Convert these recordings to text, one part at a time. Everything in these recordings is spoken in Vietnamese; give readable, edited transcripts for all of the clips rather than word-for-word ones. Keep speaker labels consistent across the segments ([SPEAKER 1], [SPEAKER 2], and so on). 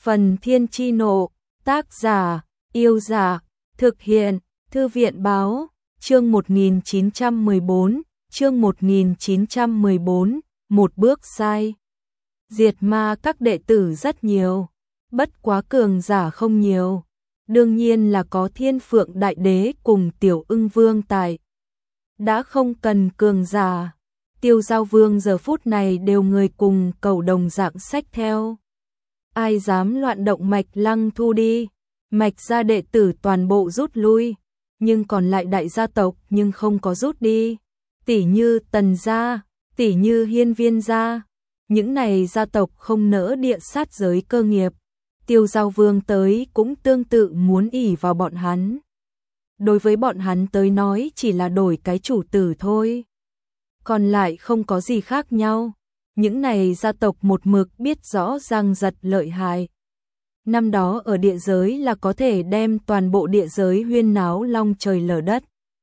[SPEAKER 1] Phần Thiên Chi Nộ, tác giả, Yêu Giả, thực hiện, Thư viện Báo, chương 1914, một bước sai. Diệt ma các đệ tử rất nhiều, bất quá cường giả không nhiều. Đương nhiên là có Thiên Phượng Đại Đế cùng Tiểu Ưng Vương tại. Đã không cần cường giả, Tiêu Giao Vương giờ phút này đều người cùng cầu đồng dạng sách theo. Ai dám loạn động Mạch Lăng Thu đi, Mạch gia đệ tử toàn bộ rút lui, nhưng còn lại đại gia tộc nhưng không có rút đi. Tỷ như Tần gia, tỷ như Hiên Viên gia, những này gia tộc không nỡ địa sát giới cơ nghiệp. Tiêu Giao Vương tới cũng tương tự muốn ỷ vào bọn hắn. Đối với bọn hắn tới nói chỉ là đổi cái chủ tử thôi. Còn lại không có gì khác nhau. Những này gia tộc một mực biết rõ Giang Giật lợi hại. Năm đó ở địa giới là có thể đem toàn bộ địa giới huyên náo long trời lở đất.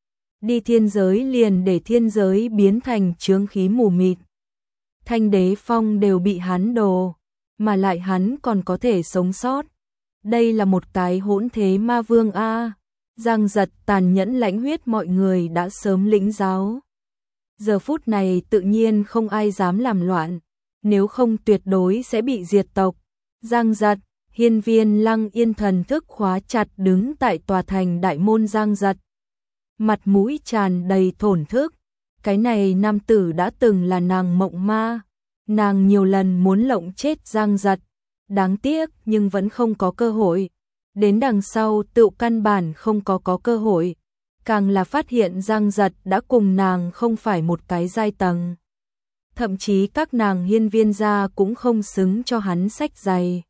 [SPEAKER 1] Đi thiên giới liền để thiên giới biến thành chướng khí mù mịt. Thanh Đế Phong đều bị hắn đồ, mà lại hắn còn có thể sống sót. Đây là một cái hỗn thế ma vương a. Giang Giật tàn nhẫn lãnh huyết mọi người đã sớm lĩnh giáo. Giờ phút này tự nhiên không ai dám làm loạn, nếu không tuyệt đối sẽ bị diệt tộc. Giang Giật, Hiên Viên Lăng Yên thần thức khóa chặt đứng tại tòa thành đại môn Giang Giật. Mặt mũi tràn đầy thổn thức, cái này nam tử đã từng là nàng mộng ma, nàng nhiều lần muốn lộng chết Giang Giật, đáng tiếc nhưng vẫn không có cơ hội. Đến đằng sau tự căn bản không có cơ hội, càng là phát hiện Giang Giật đã cùng nàng không phải một cái giai tầng. Thậm chí các nàng Hiên Viên gia cũng không xứng cho hắn sách giày.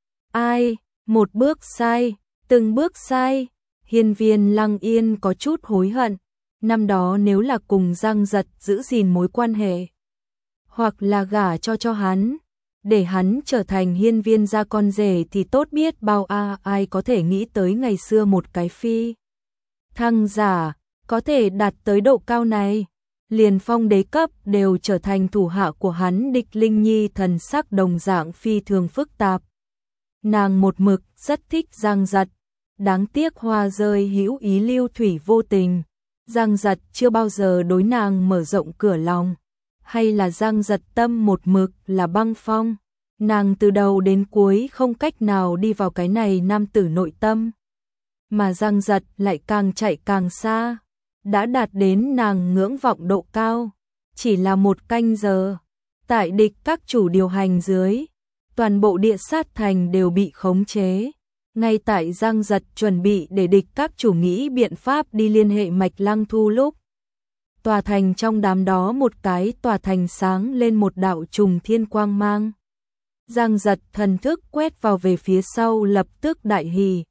[SPEAKER 1] Ai, một bước sai, từng bước sai. Hiên Viên Lăng Yên có chút hối hận, năm đó nếu là cùng Giang Giật giữ gìn mối quan hệ, hoặc là gả cho hắn, để hắn trở thành Hiên Viên gia con rể thì tốt biết bao. Ai có thể nghĩ tới ngày xưa một cái phi thăng giả có thể đạt tới độ cao này, liền phong đế cấp đều trở thành thủ hạ của hắn. Địch Linh Nhi thần sắc đồng dạng phi thường phức tạp. Nàng một mực rất thích Giang Giật, đáng tiếc hoa rơi hữu ý lưu thủy vô tình. Giang Giật chưa bao giờ đối nàng mở rộng cửa lòng, hay là Giang Giật tâm một mực là băng phong, nàng từ đầu đến cuối không cách nào đi vào cái này nam tử nội tâm. Mà Giang Giật lại càng chạy càng xa, đã đạt đến nàng ngưỡng vọng độ cao. Chỉ là một canh giờ, tại địch các chủ điều hành dưới, toàn bộ địa sát thành đều bị khống chế. Ngay tại Giang Giật chuẩn bị để địch các chủ nghĩ biện pháp đi liên hệ Mạch Lăng Thu lúc, tòa thành trong đám đó một cái tòa thành sáng lên một đạo trùng thiên quang mang. Giang Giật thần thức quét vào về phía sau lập tức đại hỉ.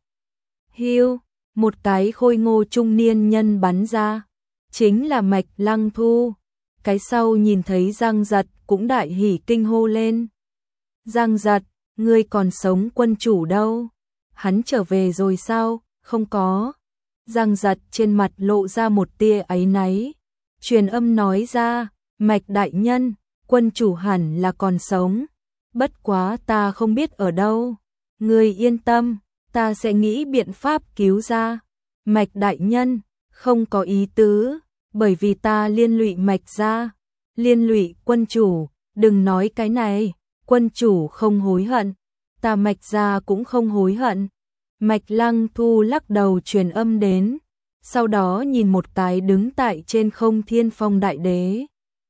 [SPEAKER 1] Hiu, một cái khôi ngô trung niên nhân bắn ra, chính là Mạch Lăng Thu. Cái sau nhìn thấy Giang Giật cũng đại hỉ kinh hô lên. Giang Giật, ngươi còn sống, quân chủ đâu? Hắn trở về rồi sao? Không có. Giang Giật trên mặt lộ ra một tia áy náy, truyền âm nói ra, Mạch đại nhân, quân chủ hẳn là còn sống, bất quá ta không biết ở đâu. Ngươi yên tâm, ta sẽ nghĩ biện pháp cứu ra. Mạch đại nhân, không có ý tứ, bởi vì ta liên lụy Mạch gia. Liên lụy quân chủ, đừng nói cái này, quân chủ không hối hận, ta Mạch gia cũng không hối hận. Mạch Lăng Thu lắc đầu truyền âm đến, sau đó nhìn một cái đứng tại trên không Thiên Phong Đại Đế,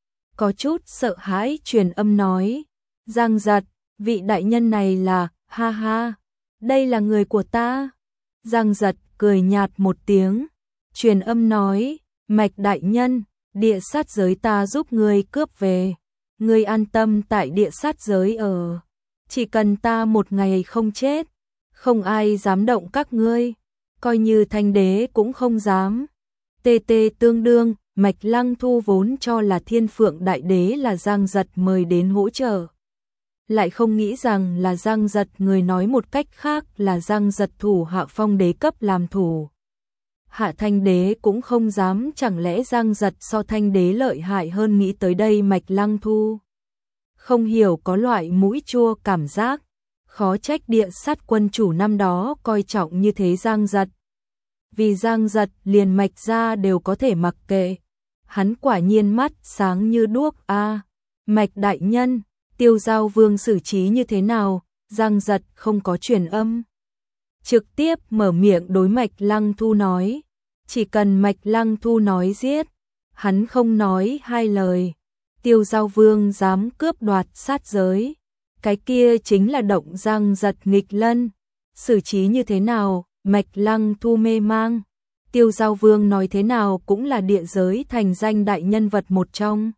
[SPEAKER 1] có chút sợ hãi truyền âm nói, Giang Giật, vị đại nhân này là, ha ha, đây là người của ta. Giang Giật cười nhạt một tiếng, truyền âm nói, Mạch đại nhân, địa sát giới ta giúp ngươi cướp về, ngươi an tâm tại địa sát giới ở, chỉ cần ta một ngày không chết, không ai dám động các ngươi, coi như Thanh Đế cũng không dám. TT tương đương, Mạch Lăng Thu vốn cho là Thiên Phượng Đại Đế là Giang Giật mời đến hỗ trợ, lại không nghĩ rằng là Giang Giật người nói một cách khác là Giang Giật thủ hạ phong đế cấp làm thủ. Hạ Thanh Đế cũng không dám, chẳng lẽ Giang Giật so Thanh Đế lợi hại hơn? Nghĩ tới đây Mạch Lăng Thu không hiểu có loại mũi chua cảm giác, khó trách Địa Sát quân chủ năm đó coi trọng như thế Giang Giật. Vì Giang Giật liền Mạch gia đều có thể mặc kệ. Hắn quả nhiên mắt sáng như đuốc a. Mạch đại nhân, Tiêu Giao Vương xử trí như thế nào? Giang Giật không có truyền âm, trực tiếp mở miệng đối Mạch Lăng Thu nói. Chỉ cần Mạch Lăng Thu nói giết, hắn không nói hai lời. Tiêu Giao Vương dám cướp đoạt sát giới, cái kia chính là động Giang Giật nghịch lân. Xử trí như thế nào? Mạch Lăng Thu mê mang. Tiêu Giao Vương nói thế nào cũng là địa giới thành danh đại nhân vật một trong.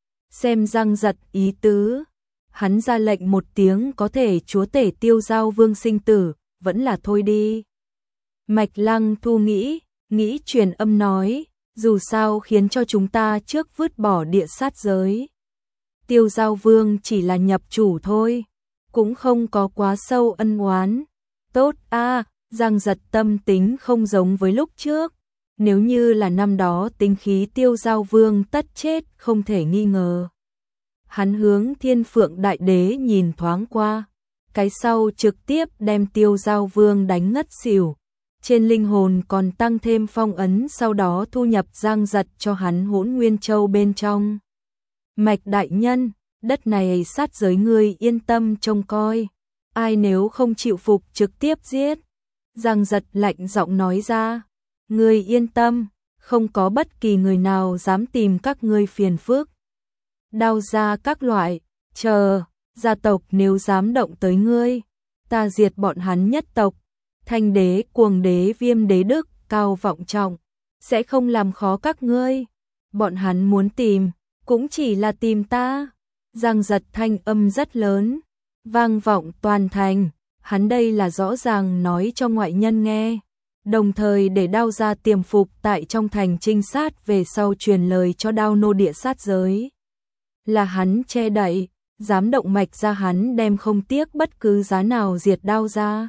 [SPEAKER 1] Xem Giang Giật ý tứ, hắn ra lệnh một tiếng có thể chúa tể Tiêu Giao Vương sinh tử, vẫn là thôi đi. Mạch Lăng Thu nghĩ truyền âm nói, dù sao khiến cho chúng ta trước vứt bỏ địa sát giới. Tiêu Giao Vương chỉ là nhập chủ thôi, cũng không có quá sâu ân oán. Tốt a. Giang Giật tâm tính không giống với lúc trước. Nếu như là năm đó tính khí Tiêu Giao Vương tất chết không thể nghi ngờ. Hắn hướng Thiên Phượng Đại Đế nhìn thoáng qua, cái sau trực tiếp đem Tiêu Giao Vương đánh ngất xỉu. Trên linh hồn còn tăng thêm phong ấn, sau đó thu nhập Giang Giật cho hắn Hỗn Nguyên Châu bên trong. Mạch đại nhân, đất này sát giới ngươi yên tâm trông coi, ai nếu không chịu phục trực tiếp giết. Giang Giật lạnh giọng nói ra, ngươi yên tâm, không có bất kỳ người nào dám tìm các ngươi phiền phức. Đao ra các loại, chờ, gia tộc nếu dám động tới ngươi, ta diệt bọn hắn nhất tộc. Thanh đế, Cuồng đế, Viêm đế đức, Cao Vọng Trọng, sẽ không làm khó các ngươi. Bọn hắn muốn tìm, cũng chỉ là tìm ta. Giang Giật thanh âm rất lớn, vang vọng toàn thành. Hắn đây là rõ ràng nói cho ngoại nhân nghe, đồng thời để Đao gia tiềm phục tại trong thành trinh sát, về sau truyền lời cho Đao nô địa sát giới. Là hắn che đậy, dám động Mạch gia hắn đem không tiếc bất cứ giá nào diệt Đao gia.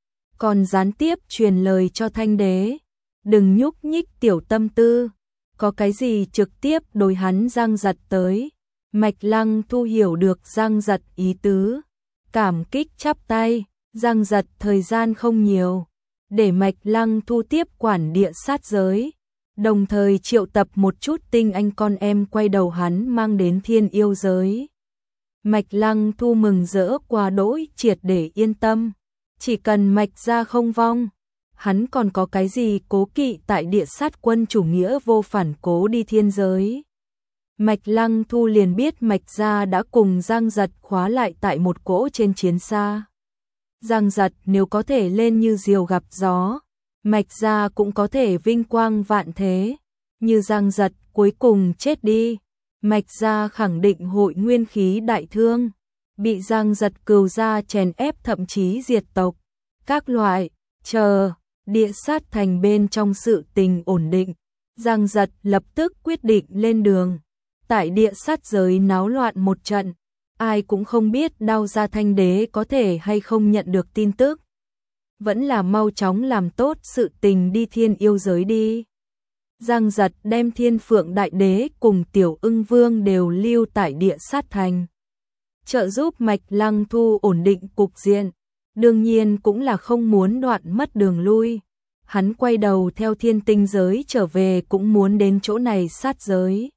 [SPEAKER 1] Còn gián tiếp truyền lời cho Thanh đế, đừng nhúc nhích tiểu tâm tư, có cái gì trực tiếp đối hắn Giang Giật tới. Mạch Lăng Thu hiểu được Giang Giật ý tứ, cảm kích chắp tay. Giang Giật thời gian không nhiều, để Mạch Lăng Thu tiếp quản địa sát giới, đồng thời triệu tập một chút tinh anh con em quay đầu hắn mang đến Thiên Yêu giới. Mạch Lăng Thu mừng rỡ quá đỗi, triệt để yên tâm, chỉ cần Mạch gia không vong, hắn còn có cái gì cố kỵ tại địa sát quân chủ nghĩa vô phản cố đi thiên giới. Mạch Lăng Thu liền biết Mạch gia đã cùng Giang Giật khóa lại tại một cỗ trên chiến xa. Giang Giật nếu có thể lên như diều gặp gió, Mạch gia cũng có thể vinh quang vạn thế. Như Giang Giật cuối cùng chết đi, Mạch gia khẳng định hội nguyên khí đại thương, bị Giang Giật cừu gia chèn ép thậm chí diệt tộc. Các loại, chờ, địa sát thành bên trong sự tình ổn định, Giang Giật lập tức quyết định lên đường. Tại địa sát giới náo loạn một trận, ai cũng không biết Đao gia Thanh đế có thể hay không nhận được tin tức. Vẫn là mau chóng làm tốt sự tình đi Thiên Yêu giới đi. Giang Giật đem Thiên Phượng Đại Đế cùng Tiểu Ưng Vương đều lưu tại địa sát thành, trợ giúp Mạch Lăng Thu ổn định cục diện. Đương nhiên cũng là không muốn đoạn mất đường lui. Hắn quay đầu theo Thiên Tinh giới trở về cũng muốn đến chỗ này sát giới.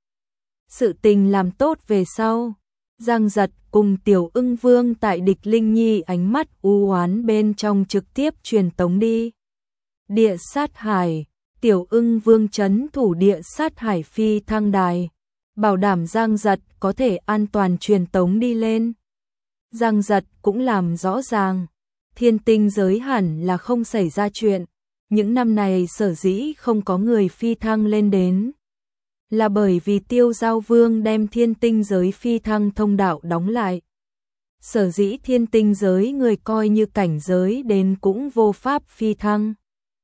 [SPEAKER 1] Sự tình làm tốt về sau, Giang Giật cùng Tiểu Ưng Vương tại Địch Linh Nhi ánh mắt u oán bên trong trực tiếp truyền tống đi. Địa sát hải, Tiểu Ưng Vương trấn thủ địa sát hải phi thăng đài, bảo đảm Giang Giật có thể an toàn truyền tống đi lên. Giang Giật cũng làm rõ ràng, Thiên Tinh giới hẳn là không xảy ra chuyện. Những năm này sở dĩ không có người phi thăng lên đến, là bởi vì Tiêu Giao Vương đem Thiên Tinh giới phi thăng thông đạo đóng lại. Sở dĩ Thiên Tinh giới người coi như cảnh giới đến cũng vô pháp phi thăng.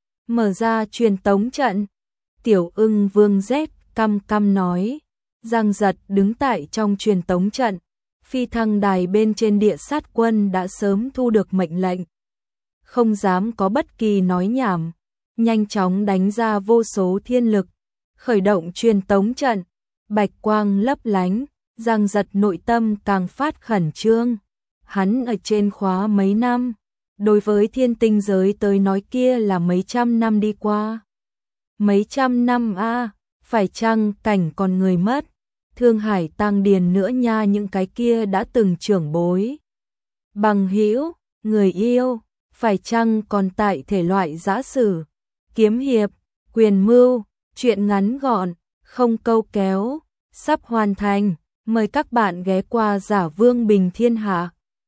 [SPEAKER 1] Mở ra truyền tống trận, Tiểu Ưng Vương rét căm căm nói. Giang Giật đứng tại trong truyền tống trận, phi thăng đài bên trên địa sát quân đã sớm thu được mệnh lệnh, không dám có bất kỳ nói nhảm, nhanh chóng đánh ra vô số thiên lực, khởi động truyền tống trận. Bạch quang lấp lánh, Giang Giật nội tâm càng phát khẩn trương. hắn ở trên khóa mấy năm, đối với thiên tinh giới tới nói kia là mấy trăm năm đi qua. Mấy trăm năm a, phải chăng cảnh còn người mất, Thương Hải Tăng Điền nữa nha, những cái kia đã từng trưởng bối. Bằng hữu, người yêu, phải chăng còn tại thể loại giã sử, kiếm hiệp, quyền mưu, chuyện ngắn gọn, không câu kéo, sắp hoàn thành, mời các bạn ghé qua Giả Vương Bình Thiên Hạ.